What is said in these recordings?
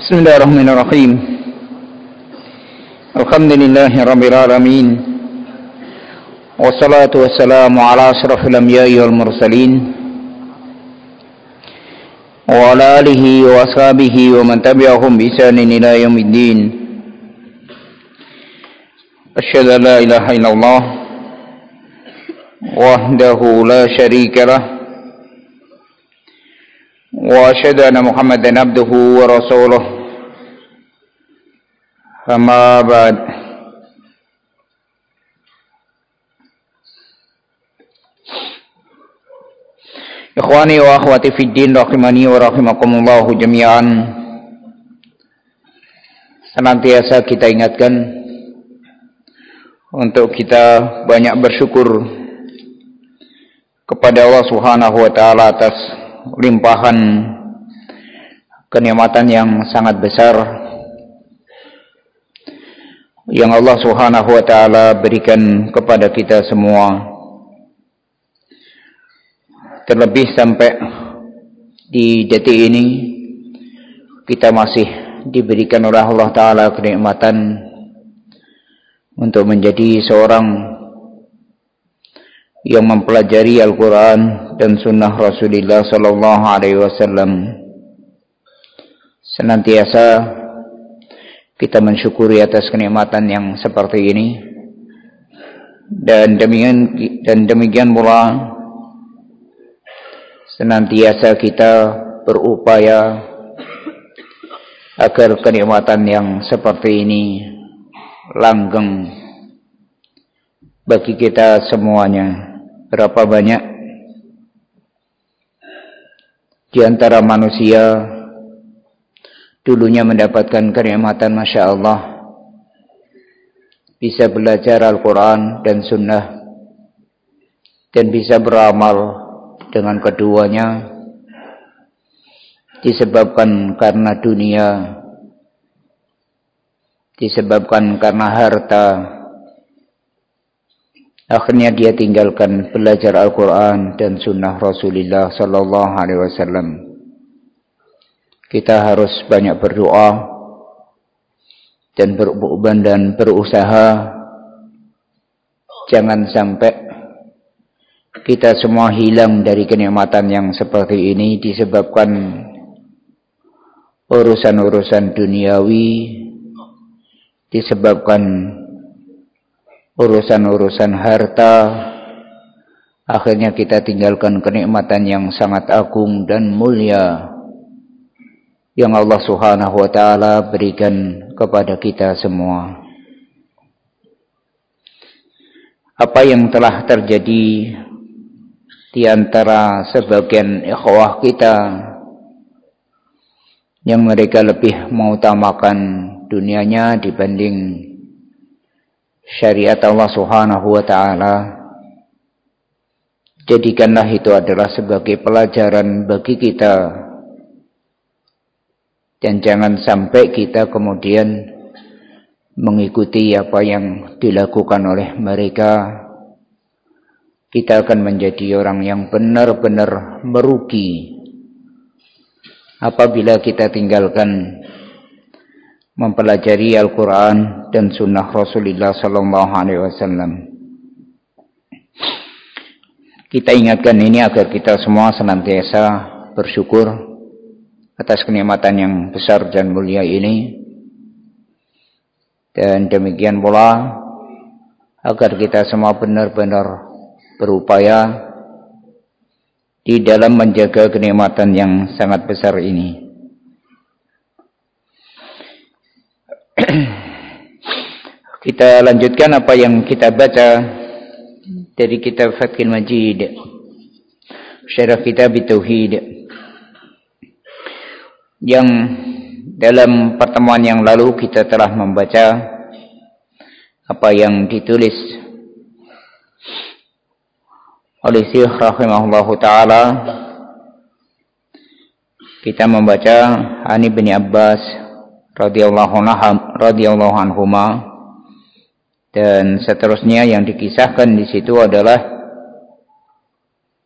Bismillahirrahmanirrahim. Alhamdulillahi rabbil alamin. Wassalatu wassalamu ala asyrafil anbiya'i wal mursalin wa ala alihi wa ashabihi wa man tabi'ahum bi ihsanin ila yaumiddin. Asyhadu an la ilaha illallah wahdahu la syarika lah wa asyhadu anna Muhammadan abduhu wa rasuluh. Amma ba'd. Ikhwani wa akhwati fid din rahimani wa rahimakumullah jami'an. Senantiasa kita ingatkan untuk kita banyak bersyukur kepada Allah Subhanahu wa taala atas limpahan kenikmatan yang sangat besar yang Allah Subhanahu wa taala berikan kepada kita semua. Terlebih sampai di detik ini kita masih diberikan oleh Allah taala kenikmatan untuk menjadi seorang yang mempelajari Al-Quran dan Sunnah Rasulullah Sallallahu Alaihi Wasallam. Senantiasa kita mensyukuri atas kenikmatan yang seperti ini, dan demikian pula senantiasa kita berupaya agar kenikmatan yang seperti ini langgeng bagi kita semuanya. Berapa banyak di antara manusia dulunya mendapatkan kenikmatan Masya Allah, bisa belajar Al-Quran dan Sunnah dan bisa beramal dengan keduanya, disebabkan karena dunia, disebabkan karena harta, akhirnya dia tinggalkan belajar Al-Quran dan Sunnah Rasulullah Sallallahu Alaihi Wasallam. Kita harus banyak berdoa dan berusaha jangan sampai kita semua hilang dari kenikmatan yang seperti ini disebabkan urusan-urusan duniawi, disebabkan urusan-urusan harta, akhirnya kita tinggalkan kenikmatan yang sangat agung dan mulia yang Allah Subhanahu wa taala berikan kepada kita semua. Apa yang telah terjadi di antara sebagian ikhwah kita yang mereka lebih mengutamakan dunianya dibanding syariat Allah Subhanahu wa taala, jadikanlah itu adalah sebagai pelajaran bagi kita, dan jangan sampai kita kemudian mengikuti apa yang dilakukan oleh mereka. Kita akan menjadi orang yang benar-benar merugi apabila kita tinggalkan mempelajari Al-Quran dan Sunnah Rasulullah Sallallahu Alaihi Wasallam. Kita ingatkan ini agar kita semua senantiasa bersyukur atas kenikmatan yang besar dan mulia ini, dan demikian pula agar kita semua benar-benar berupaya di dalam menjaga kenikmatan yang sangat besar ini. Kita lanjutkan apa yang kita baca dari kitab Fathul Majid, Syarah Kitab Tauhid, yang dalam pertemuan yang lalu kita telah membaca apa yang ditulis oleh Syekh rahimahullahu taala. Kita membaca Ani bin Abbas radhiyallahu anhuma, dan seterusnya yang dikisahkan di situ adalah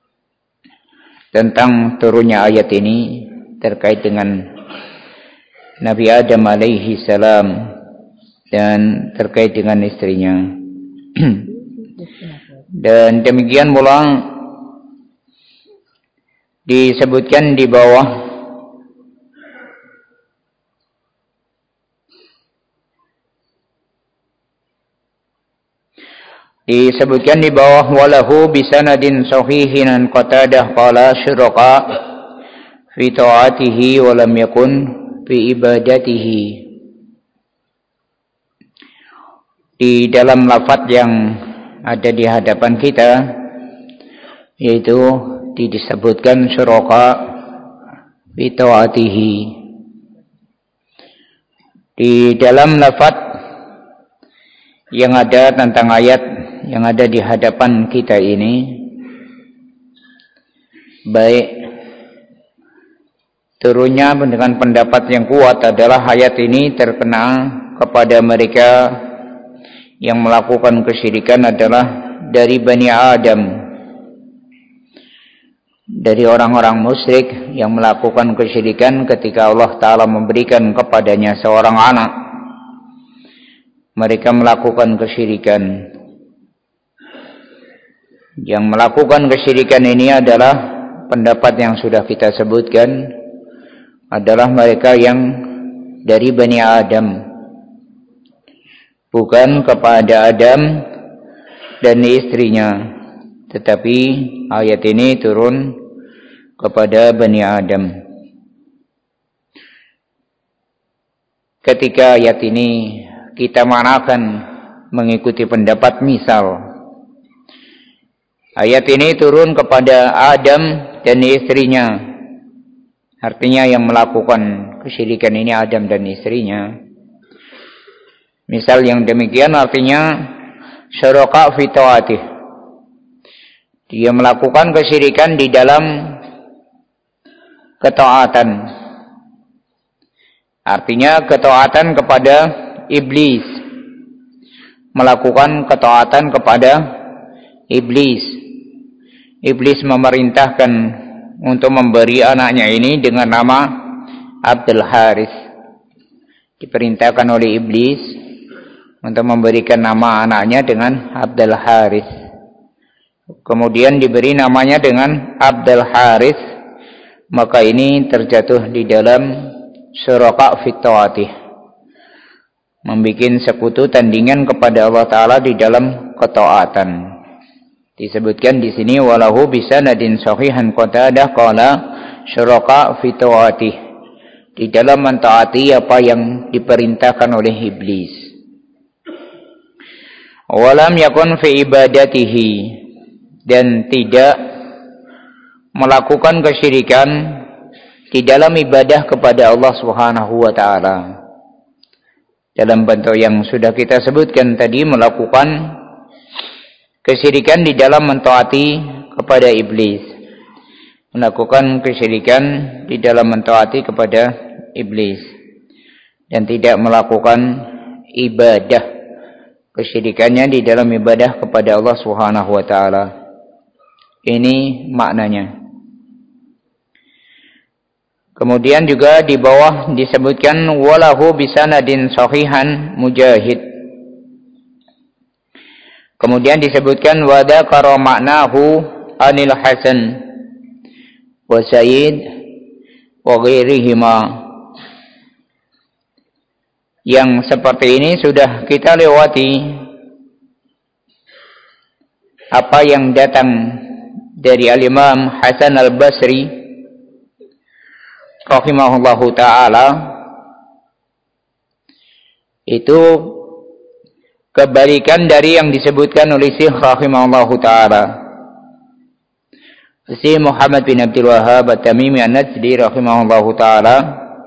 tentang turunnya ayat ini terkait dengan Nabi Adam alaihi salam dan terkait dengan istrinya. Dan demikian pula disebutkan di bawah walahu bisanadin sahihin an Qatadah qala syuraka fi ta'atihi wa lam yakun fi ibadatihi. Di dalam lafaz yang ada di hadapan kita, yaitu disebutkan syuraka fi ta'atihi. Di dalam lafaz yang ada tentang ayat yang ada di hadapan kita ini, baik turunnya dengan pendapat yang kuat adalah ayat ini terkena kepada mereka yang melakukan kesyirikan adalah dari Bani Adam, dari orang-orang musyrik yang melakukan kesyirikan ketika Allah Ta'ala memberikan kepadanya seorang anak, mereka melakukan kesyirikan. Yang melakukan kesyirikan ini adalah pendapat yang sudah kita sebutkan, adalah mereka yang dari Bani Adam, bukan kepada Adam dan istrinya, tetapi ayat ini turun kepada Bani Adam. Ketika ayat ini kita manakan mengikuti pendapat misal, ayat ini turun kepada Adam dan istrinya, artinya yang melakukan kesyirikan ini Adam dan istrinya. Misal yang demikian artinya syuraka fi ta'atih, dia melakukan kesyirikan di dalam ketaatan, artinya ketaatan kepada iblis, melakukan ketaatan kepada iblis. Iblis memerintahkan untuk memberi anaknya ini dengan nama Abdul Haris. Diperintahkan oleh iblis untuk memberikan nama anaknya dengan Abdul Haris. Kemudian diberi namanya dengan Abdul Haris, maka ini terjatuh di dalam syuraka fi ta'atih, membikin sekutu tandingan kepada Allah Ta'ala di dalam ketaatan. Disebutkan di sini walahu bisanadin sahihan Qatadah qala syuraka fi ta'atih, di dalam mentaati apa yang diperintahkan oleh iblis. Walam yakun fi ibadatihi, dan tidak melakukan kesyirikan di dalam ibadah kepada Allah Subhanahu wa taala. Dalam bentuk yang sudah kita sebutkan tadi, melakukan kesyirikan di dalam mentaati kepada iblis, melakukan kesyirikan di dalam mentaati kepada iblis, dan tidak melakukan ibadah, kesyirikannya di dalam ibadah kepada Allah Subhanahu wa taala. Ini maknanya. Kemudian juga di bawah disebutkan walahu bisanadin sahihan Mujahid. Kemudian disebutkan wa dzakara ma'nahu anil Hasan wa Sa'id wa ghairihima. Yang seperti ini sudah kita lewati apa yang datang dari Al-Imam Hasan Al-Basri rahimahullahu ta'ala, itu kebalikan dari yang disebutkan oleh Syekh rahimahullahu ta'ala. Syekh Muhammad bin Abdul Wahhab At-Tamimi An-Najdi rahimahullahu ta'ala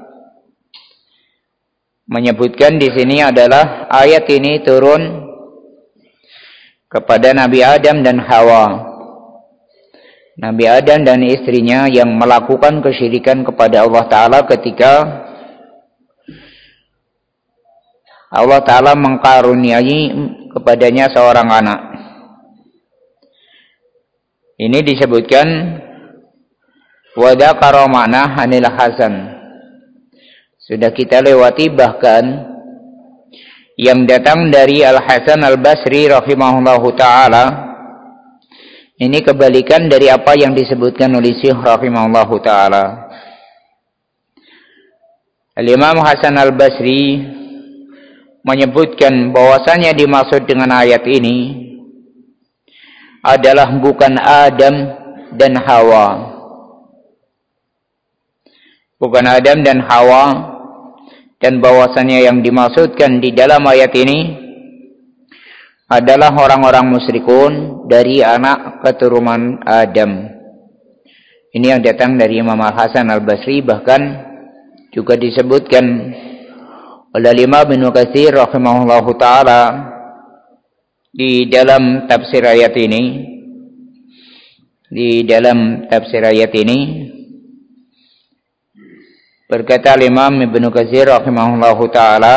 menyebutkan di sini adalah ayat ini turun kepada Nabi Adam dan Hawa. Nabi Adam dan istrinya yang melakukan kesyirikan kepada Allah Ta'ala ketika Allah Ta'ala mengkaruniai kepadanya seorang anak. Ini disebutkan wa dzakara ma'na anil Hasan. sudah kita lewati, bahkan yang datang dari Al-Hasan Al-Basri rahimahullahu ta'ala ini kebalikan dari apa yang disebutkan oleh Syekh rahimahullahu ta'ala. Al-Imam Hasan Al-Basri menyebutkan bahwasanya dimaksud dengan ayat ini adalah bukan Adam dan Hawa. Bukan Adam dan Hawa, dan bahwasanya yang dimaksudkan di dalam ayat ini adalah orang-orang musyrikun dari anak keturunan Adam. Ini yang datang dari Imam Al-Hasan Al-Basri, bahkan juga disebutkan oleh Imam Ibnu Katsir rahimahullahu taala di dalam tafsir ayat ini. Di dalam tafsir ayat ini berkata Imam Ibnu Katsir rahimahullahu taala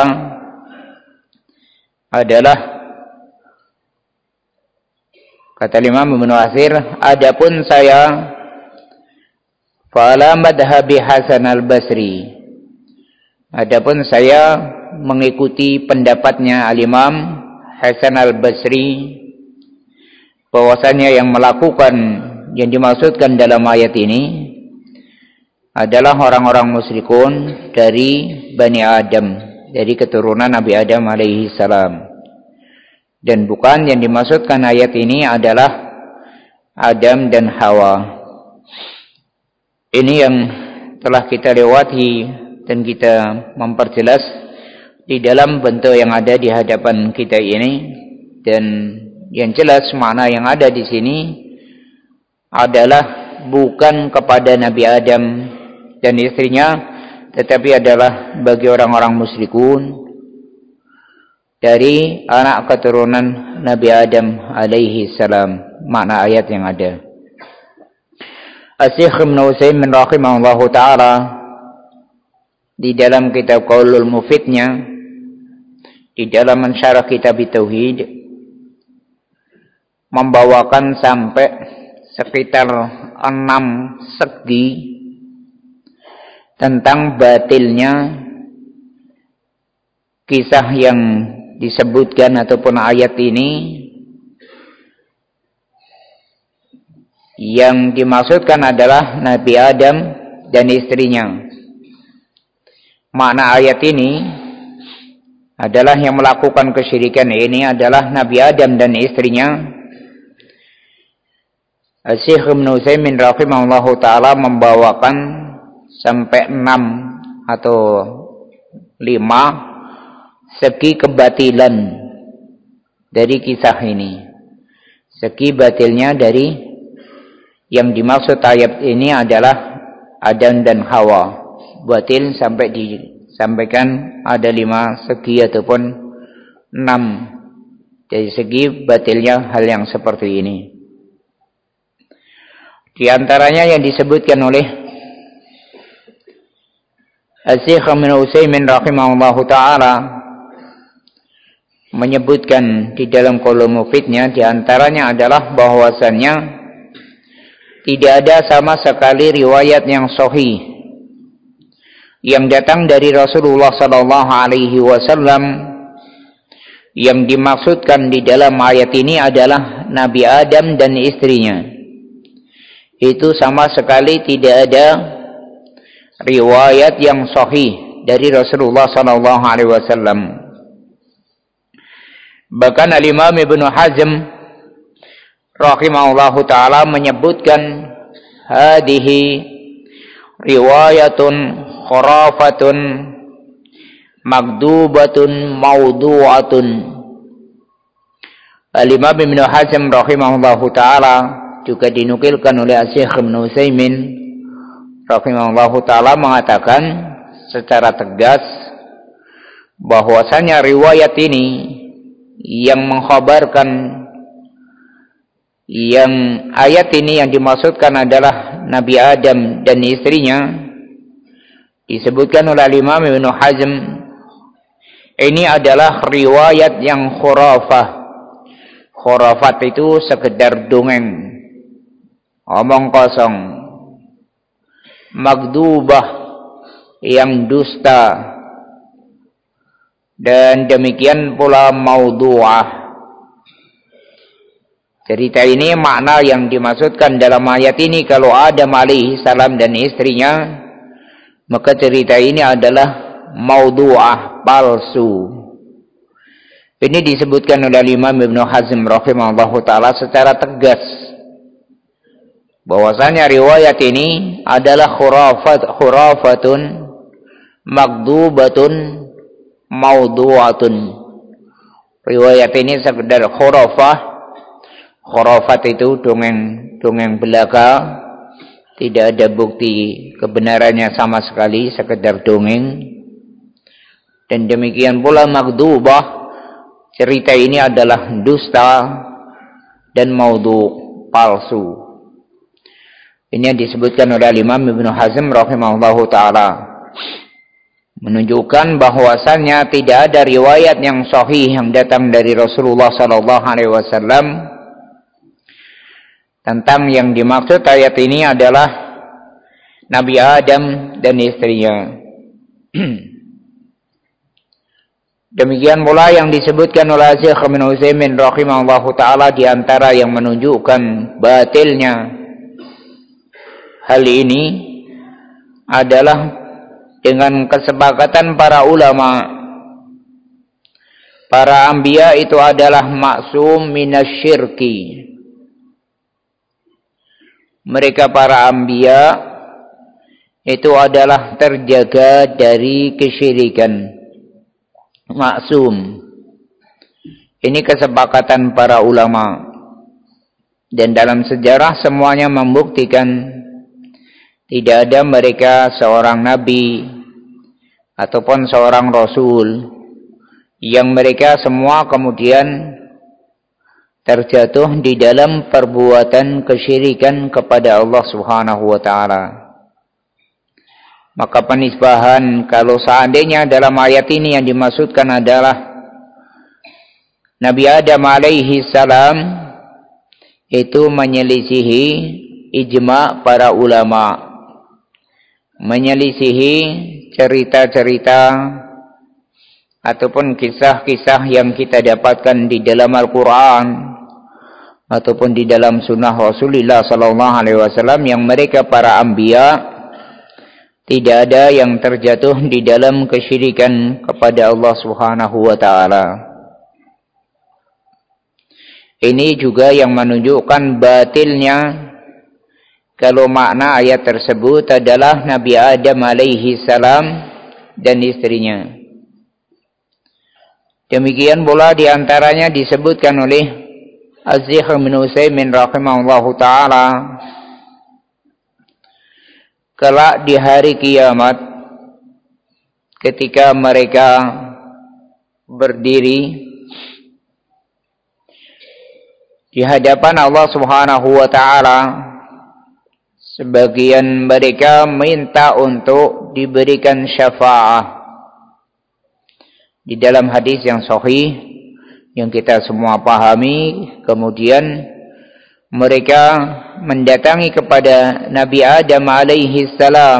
adalah, kata Imam Ibnu Katsir, adapun saya fala madhhabi Hasan Al-Basri, adapun saya mengikuti pendapatnya Al-Imam Hasan Al-Basri, bahwasanya yang melakukan yang dimaksudkan dalam ayat ini adalah orang-orang musyrikun dari Bani Adam, dari keturunan Nabi Adam alaihi salam. Dan bukan yang dimaksudkan ayat ini adalah Adam dan Hawa. Ini yang telah kita lewati dan kita memperjelas di dalam bentuk yang ada di hadapan kita ini. Dan yang jelas makna yang ada di sini adalah bukan kepada Nabi Adam dan istrinya, tetapi adalah bagi orang-orang musyrikun dari anak keturunan Nabi Adam alaihi salam. Makna ayat yang ada. Asy-Syaikh Ibnu Utsaimin rahimahullahu taala di dalam kitab Qaulul Mufidnya, di dalam mensyarah kitab Tauhid, membawakan sampai sekitar 6 segi tentang batilnya kisah yang disebutkan ataupun ayat ini, yang dimaksudkan adalah Nabi Adam dan istrinya. Makna ayat ini adalah yang melakukan kesyirikan ini adalah Nabi Adam dan istrinya. Asy-Syaikh Ibnu Utsaimin rahimahullahu taala membawakan sampai 6 atau 5 segi kebatilan dari kisah ini. Segi batilnya dari yang dimaksud ayat ini adalah Adam dan Hawa. Batil sampai disampaikan ada 5 segi ataupun 6 dari segi batilnya hal yang seperti ini. Di antaranya yang disebutkan oleh Asy-Syaikh Ibnu Utsaimin rahimahullahu taala menyebutkan di dalam Qaulul Mufidnya, di antaranya adalah bahwasannya tidak ada sama sekali riwayat yang sahih yang datang dari Rasulullah sallallahu alaihi wasallam yang dimaksudkan di dalam ayat ini adalah Nabi Adam dan istrinya. Itu sama sekali tidak ada riwayat yang sahih dari Rasulullah sallallahu alaihi wasallam. Bahkan Al-Imam Ibnu Hazm rahimahullahu taala menyebutkan hadhihi riwayatun khurafatun magdubatun maudu'atun. Al-Imam Ibnu Hazm rahimahullahu taala juga dinukilkan oleh Asy-Syaikh Ibnu Utsaimin rahimahullahu taala mengatakan secara tegas bahwasanya riwayat ini yang mengkhabarkan yang ayat ini yang dimaksudkan adalah Nabi Adam dan istrinya, disebutkan oleh Imam Ibnu Hazm, ini adalah riwayat yang khurafah. Khurafat itu sekedar dongeng, omong kosong. Magdubah, yang dusta, dan demikian pula maudhu'ah. Cerita ini makna yang dimaksudkan dalam ayat ini, kalau Adam alaihi salam dan istrinya, maka cerita ini adalah maudhu'ah, palsu. Ini disebutkan oleh Imam Ibnu Hazm rahimahullahu taala secara tegas bahwasanya riwayat ini adalah khurafatun magdubatun maudhu'atun. Riwayat ini sekedar khurafat itu dongeng belaka, tidak ada bukti kebenarannya sama sekali, sekedar dongeng. Dan demikian pula magdubah, cerita ini adalah dusta dan maudhu', palsu. Ini yang disebutkan oleh Imam Ibnu Hazm rahimahullahu taala, menunjukkan bahwasannya tidak ada riwayat yang sahih yang datang dari Rasulullah sallallahu alaihi wasallam tentang yang dimaksud ayat ini adalah Nabi Adam dan istrinya. Demikian pula yang disebutkan oleh Syekh Ibnu Utsaimin rahimahullahu taala, di antara yang menunjukkan batilnya hal ini adalah dengan kesepakatan para ulama. Para anbiya itu adalah maksum minasyirki. Mereka para anbiya itu adalah terjaga dari kesyirikan, maksum. Ini kesepakatan para ulama, dan dalam sejarah semuanya membuktikan tidak ada mereka seorang nabi ataupun seorang rasul yang mereka semua kemudian terjatuh di dalam perbuatan kesyirikan kepada Allah Subhanahu wa taala. Maka penisbahan kalau seandainya dalam ayat ini yang dimaksudkan adalah Nabi Adam alaihi salam, itu menyelisihi ijma para ulama, menyelisihi cerita-cerita ataupun kisah-kisah yang kita dapatkan di dalam Al-Quran ataupun di dalam sunnah Rasulullah sallallahu alaihi wasallam, yang mereka para anbiya tidak ada yang terjatuh di dalam kesyirikan kepada Allah Subhanahu wa taala. Ini juga yang menunjukkan batilnya kalau makna ayat tersebut adalah Nabi Adam alaihi salam dan istrinya. Demikian pula diantaranya disebutkan oleh Az-Syekh Ibnu Utsaimin rahimahullahu taala, kelak di hari kiamat ketika mereka berdiri di hadapan Allah Subhanahu wa taala, sebagian mereka minta untuk diberikan syafaat. Di dalam hadis yang sahih yang kita semua pahami, kemudian mereka mendatangi kepada Nabi Adam alaihi salam,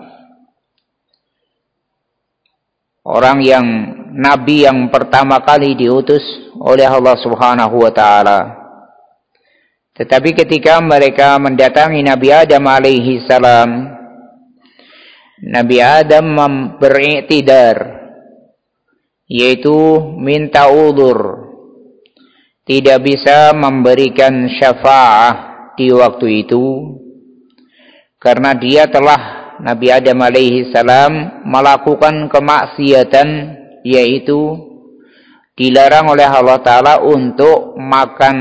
orang yang nabi yang pertama kali diutus oleh Allah Subhanahu wa taala. Tetapi ketika mereka mendatangi Nabi Adam alaihi salam, Nabi Adam beriktidar, yaitu minta udzur, tidak bisa memberikan syafaat di waktu itu karena dia telah, Nabi Adam alaihi salam, melakukan kemaksiatan, yaitu dilarang oleh Allah taala untuk makan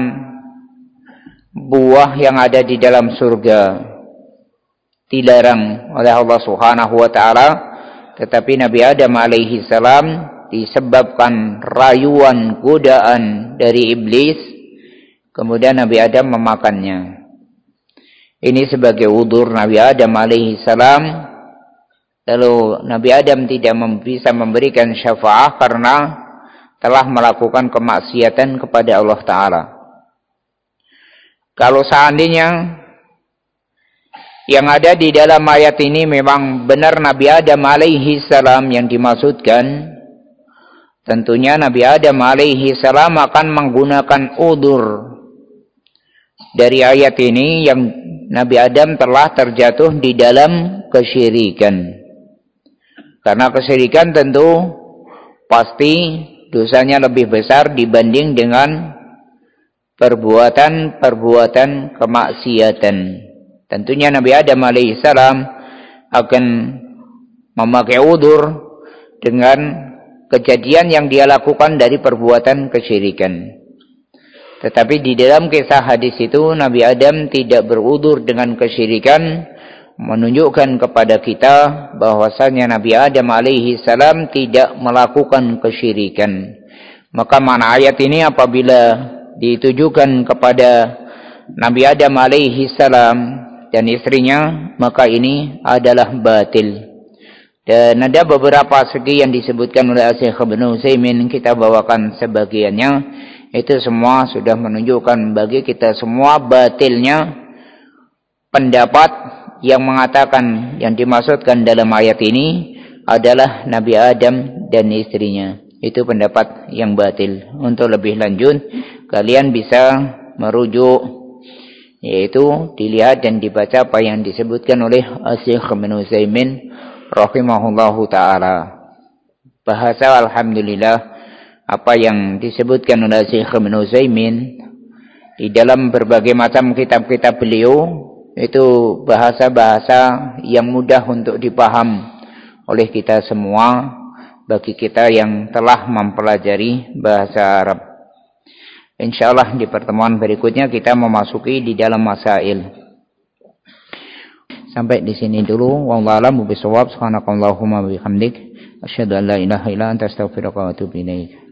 buah yang ada di dalam surga. Dilarang oleh Allah Subhanahu wa taala, tetapi Nabi Adam alaihi salam disebabkan rayuan, godaan dari iblis, kemudian Nabi Adam memakannya. Ini sebagai udzur Nabi Adam alaihi salam. Lalu Nabi Adam tidak bisa memberikan syafaat karena telah melakukan kemaksiatan kepada Allah taala. Kalau seandainya Yang ada di dalam ayat ini memang benar Nabi Adam alaihi salam yang dimaksudkan. Tentunya Nabi Adam alaihi salam akan menggunakan udzur dari ayat ini yang Nabi Adam telah terjatuh di dalam kesyirikan. Karena kesyirikan tentu pasti dosanya lebih besar dibanding dengan perbuatan-perbuatan kemaksiatan. Tentunya Nabi Adam alaihissalam akan memakai udzur dengan kejadian yang dia lakukan dari perbuatan kesyirikan. Tetapi di dalam kisah hadis itu Nabi Adam tidak berudzur dengan kesyirikan, menunjukkan kepada kita bahwasanya Nabi Adam alaihi salam tidak melakukan kesyirikan. Maka makna ayat ini apabila ditujukan kepada Nabi Adam alaihi salam dan istrinya, maka ini adalah batil. Dan ada beberapa segi yang disebutkan oleh Syekh Ibnu Utsaimin, kita bawakan sebagiannya. Itu semua sudah menunjukkan bagi kita semua batilnya pendapat yang mengatakan yang dimaksudkan dalam ayat ini adalah Nabi Adam dan istrinya. Itu pendapat yang batil. Untuk lebih lanjut, kalian bisa merujuk, yaitu dilihat dan dibaca apa yang disebutkan oleh Syekh Ibnu Utsaimin rahimahullahu ta'ala. Bahasa alhamdulillah apa yang disebutkan oleh Syekh Ibnu Utsaimin di dalam berbagai macam kitab-kitab beliau itu bahasa-bahasa yang mudah untuk dipaham oleh kita semua, bagi kita yang telah mempelajari bahasa Arab. Insyaallah di pertemuan berikutnya kita memasuki di dalam masail. Sampai di sini dulu. Wallahu a'lam bishawab. Subhanakallahumma wa bihamdik, asyhadu an la ilaha illa anta, astaghfiruka wa atubu ilaik.